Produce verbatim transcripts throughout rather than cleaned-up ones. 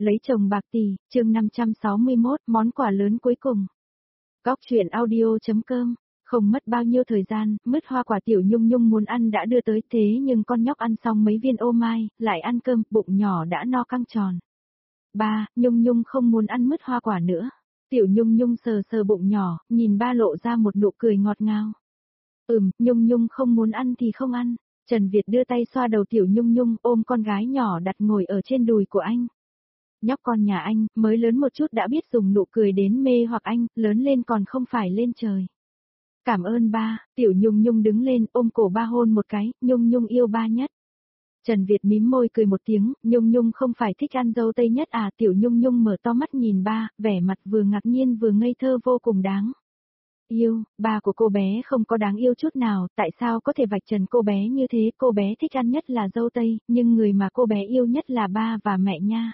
Lấy chồng bạc tỷ, chương năm trăm sáu mươi mốt, món quà lớn cuối cùng. Góc truyện audio.com. Không mất bao nhiêu thời gian, mứt hoa quả Tiểu Nhung Nhung muốn ăn đã đưa tới, thế nhưng con nhóc ăn xong mấy viên ô mai, lại ăn cơm, bụng nhỏ đã no căng tròn. Ba, Nhung Nhung không muốn ăn mứt hoa quả nữa. Tiểu Nhung Nhung sờ sờ bụng nhỏ, nhìn ba lộ ra một nụ cười ngọt ngào. Ừm, Nhung Nhung không muốn ăn thì không ăn. Trần Việt đưa tay xoa đầu Tiểu Nhung Nhung, ôm con gái nhỏ đặt ngồi ở trên đùi của anh. Nhóc con nhà anh, mới lớn một chút đã biết dùng nụ cười đến mê hoặc anh, lớn lên còn không phải lên trời. Cảm ơn ba, Tiểu Nhung Nhung đứng lên ôm cổ ba hôn một cái, Nhung Nhung yêu ba nhất. Trần Việt mím môi cười một tiếng, Nhung Nhung không phải thích ăn dâu tây nhất à? Tiểu Nhung Nhung mở to mắt nhìn ba, vẻ mặt vừa ngạc nhiên vừa ngây thơ vô cùng đáng yêu. Ba của cô bé không có đáng yêu chút nào, tại sao có thể vạch trần cô bé như thế? Cô bé thích ăn nhất là dâu tây, nhưng người mà cô bé yêu nhất là ba và mẹ nha.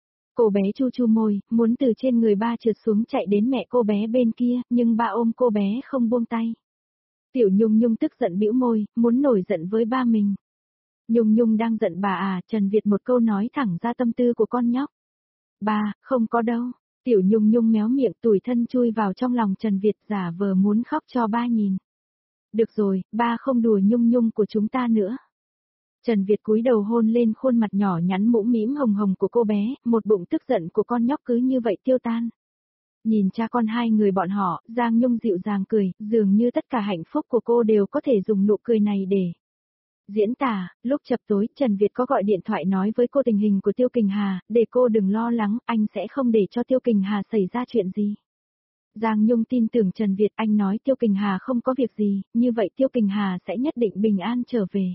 Cô bé chu chu môi, muốn từ trên người ba trượt xuống chạy đến mẹ cô bé bên kia, nhưng ba ôm cô bé không buông tay. Tiểu Nhung Nhung tức giận bĩu môi, muốn nổi giận với ba mình. Nhung Nhung đang giận bà à? Trần Việt một câu nói thẳng ra tâm tư của con nhóc. Ba, không có đâu. Tiểu Nhung Nhung méo miệng tủi thân chui vào trong lòng Trần Việt giả vờ muốn khóc cho ba nhìn. Được rồi, ba không đùa Nhung Nhung của chúng ta nữa. Trần Việt cúi đầu hôn lên khuôn mặt nhỏ nhắn mũm mĩm hồng hồng của cô bé, một bụng tức giận của con nhóc cứ như vậy tiêu tan. Nhìn cha con hai người bọn họ, Giang Nhung dịu dàng cười, dường như tất cả hạnh phúc của cô đều có thể dùng nụ cười này để diễn tả. Lúc chập tối, Trần Việt có gọi điện thoại nói với cô tình hình của Tiêu Kình Hà, để cô đừng lo lắng, anh sẽ không để cho Tiêu Kình Hà xảy ra chuyện gì. Giang Nhung tin tưởng Trần Việt, anh nói Tiêu Kình Hà không có việc gì, như vậy Tiêu Kình Hà sẽ nhất định bình an trở về.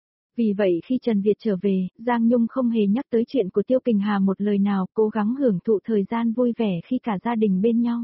Vì vậy khi Trần Việt trở về, Giang Nhung không hề nhắc tới chuyện của Tiêu Kình Hà một lời nào, cố gắng hưởng thụ thời gian vui vẻ khi cả gia đình bên nhau.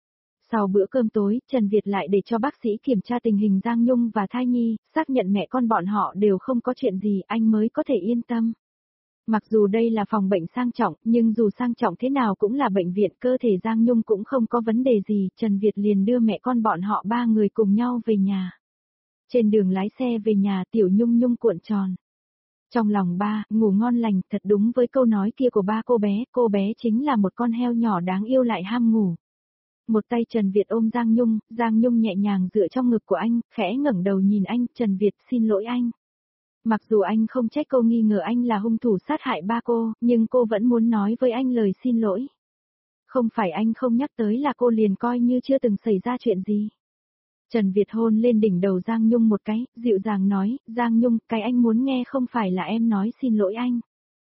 Sau bữa cơm tối, Trần Việt lại để cho bác sĩ kiểm tra tình hình Giang Nhung và thai nhi, xác nhận mẹ con bọn họ đều không có chuyện gì, anh mới có thể yên tâm. Mặc dù đây là phòng bệnh sang trọng, nhưng dù sang trọng thế nào cũng là bệnh viện, cơ thể Giang Nhung cũng không có vấn đề gì, Trần Việt liền đưa mẹ con bọn họ ba người cùng nhau về nhà. Trên đường lái xe về nhà, Tiểu Nhung Nhung cuộn tròn. Trong lòng ba, ngủ ngon lành, thật đúng với câu nói kia của ba cô bé, cô bé chính là một con heo nhỏ đáng yêu lại ham ngủ. Một tay Trần Việt ôm Giang Nhung, Giang Nhung nhẹ nhàng dựa trong ngực của anh, khẽ ngẩng đầu nhìn anh, Trần Việt xin lỗi anh. Mặc dù anh không trách cô nghi ngờ anh là hung thủ sát hại ba cô, nhưng cô vẫn muốn nói với anh lời xin lỗi. Không phải anh không nhắc tới là cô liền coi như chưa từng xảy ra chuyện gì. Trần Việt hôn lên đỉnh đầu Giang Nhung một cái, dịu dàng nói, Giang Nhung, cái anh muốn nghe không phải là em nói xin lỗi anh.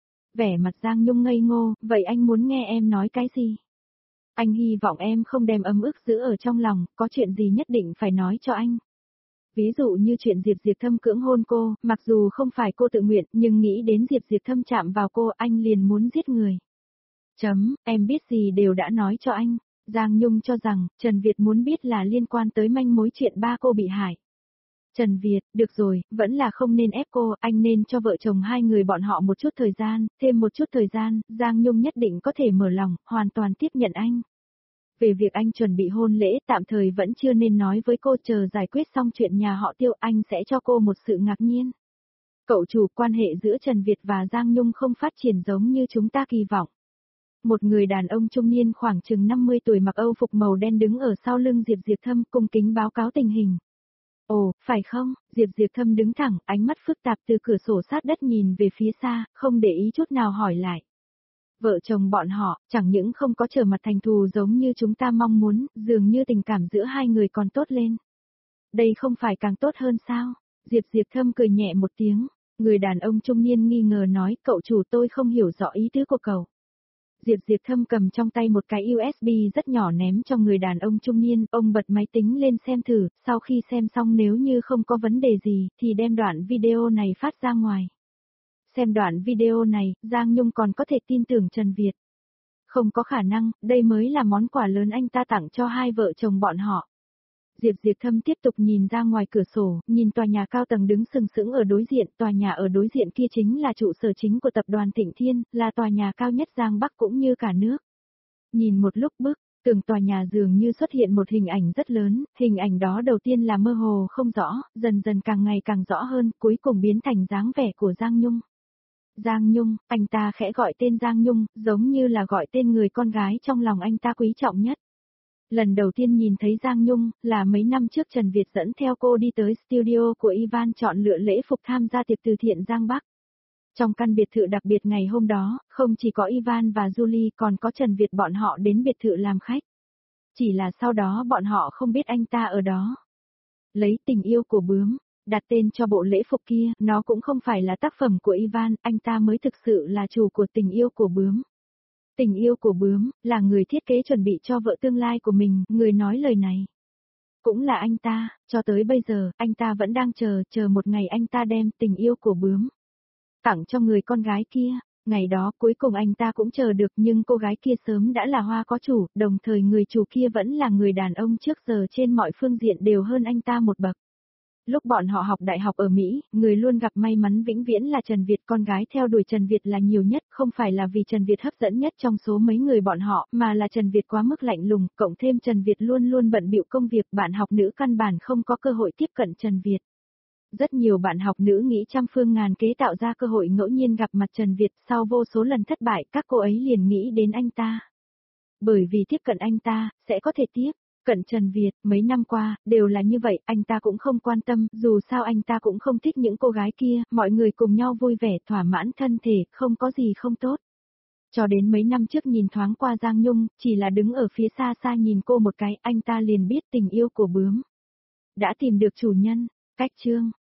Vẻ mặt Giang Nhung ngây ngô, vậy anh muốn nghe em nói cái gì? Anh hy vọng em không đem ấm ức giữ ở trong lòng, có chuyện gì nhất định phải nói cho anh. Ví dụ như chuyện Diệp Diệp Thâm cưỡng hôn cô, mặc dù không phải cô tự nguyện, nhưng nghĩ đến Diệp Diệp Thâm chạm vào cô, anh liền muốn giết người. Chấm, em biết gì đều đã nói cho anh. Giang Nhung cho rằng, Trần Việt muốn biết là liên quan tới manh mối chuyện ba cô bị hại. Trần Việt, được rồi, vẫn là không nên ép cô, anh nên cho vợ chồng hai người bọn họ một chút thời gian, thêm một chút thời gian, Giang Nhung nhất định có thể mở lòng, hoàn toàn tiếp nhận anh. Về việc anh chuẩn bị hôn lễ, tạm thời vẫn chưa nên nói với cô, chờ giải quyết xong chuyện nhà họ Tiêu, anh sẽ cho cô một sự ngạc nhiên. Cậu chủ, quan hệ giữa Trần Việt và Giang Nhung không phát triển giống như chúng ta kỳ vọng. Một người đàn ông trung niên khoảng chừng năm mươi tuổi mặc âu phục màu đen đứng ở sau lưng Diệp Diệp Thâm cung kính báo cáo tình hình. Ồ, phải không? Diệp Diệp Thâm đứng thẳng, ánh mắt phức tạp từ cửa sổ sát đất nhìn về phía xa, không để ý chút nào hỏi lại. Vợ chồng bọn họ, chẳng những không có trở mặt thành thù giống như chúng ta mong muốn, dường như tình cảm giữa hai người còn tốt lên. Đây không phải càng tốt hơn sao? Diệp Diệp Thâm cười nhẹ một tiếng, người đàn ông trung niên nghi ngờ nói, cậu chủ, tôi không hiểu rõ ý tứ của cậu. Diệp Diệp Thâm cầm trong tay một cái u ét bê rất nhỏ ném cho người đàn ông trung niên, ông bật máy tính lên xem thử, sau khi xem xong nếu như không có vấn đề gì, thì đem đoạn video này phát ra ngoài. Xem đoạn video này, Giang Nhung còn có thể tin tưởng Trần Việt. Không có khả năng, đây mới là món quà lớn anh ta tặng cho hai vợ chồng bọn họ. Diệp Diệp Thâm tiếp tục nhìn ra ngoài cửa sổ, nhìn tòa nhà cao tầng đứng sừng sững ở đối diện, tòa nhà ở đối diện kia chính là trụ sở chính của tập đoàn Thịnh Thiên, là tòa nhà cao nhất Giang Bắc cũng như cả nước. Nhìn một lúc bức, tường tòa nhà dường như xuất hiện một hình ảnh rất lớn, hình ảnh đó đầu tiên là mơ hồ không rõ, dần dần càng ngày càng rõ hơn, cuối cùng biến thành dáng vẻ của Giang Nhung. Giang Nhung, anh ta khẽ gọi tên Giang Nhung, giống như là gọi tên người con gái trong lòng anh ta quý trọng nhất. Lần đầu tiên nhìn thấy Giang Nhung, là mấy năm trước Trần Việt dẫn theo cô đi tới studio của Ivan chọn lựa lễ phục tham gia tiệc từ thiện Giang Bắc. Trong căn biệt thự đặc biệt ngày hôm đó, không chỉ có Ivan và Julie còn có Trần Việt bọn họ đến biệt thự làm khách. Chỉ là sau đó bọn họ không biết anh ta ở đó. Lấy tình yêu của bướm, đặt tên cho bộ lễ phục kia, nó cũng không phải là tác phẩm của Ivan, anh ta mới thực sự là chủ của tình yêu của bướm. Tình yêu của bướm, là người thiết kế chuẩn bị cho vợ tương lai của mình, người nói lời này. Cũng là anh ta, cho tới bây giờ, anh ta vẫn đang chờ, chờ một ngày anh ta đem tình yêu của bướm tặng cho người con gái kia. Ngày đó cuối cùng anh ta cũng chờ được nhưng cô gái kia sớm đã là hoa có chủ, đồng thời người chủ kia vẫn là người đàn ông trước giờ trên mọi phương diện đều hơn anh ta một bậc. Lúc bọn họ học đại học ở Mỹ, người luôn gặp may mắn vĩnh viễn là Trần Việt, con gái theo đuổi Trần Việt là nhiều nhất, không phải là vì Trần Việt hấp dẫn nhất trong số mấy người bọn họ, mà là Trần Việt quá mức lạnh lùng, cộng thêm Trần Việt luôn luôn bận bịu công việc, bạn học nữ căn bản không có cơ hội tiếp cận Trần Việt. Rất nhiều bạn học nữ nghĩ trăm phương ngàn kế tạo ra cơ hội ngẫu nhiên gặp mặt Trần Việt, sau vô số lần thất bại, các cô ấy liền nghĩ đến anh ta. Bởi vì tiếp cận anh ta, sẽ có thể tiếp cận Trần Việt, mấy năm qua, đều là như vậy, anh ta cũng không quan tâm, dù sao anh ta cũng không thích những cô gái kia, mọi người cùng nhau vui vẻ, thỏa mãn thân thể, không có gì không tốt. Cho đến mấy năm trước nhìn thoáng qua Giang Nhung, chỉ là đứng ở phía xa xa nhìn cô một cái, anh ta liền biết tình yêu của bướm đã tìm được chủ nhân. Cách chương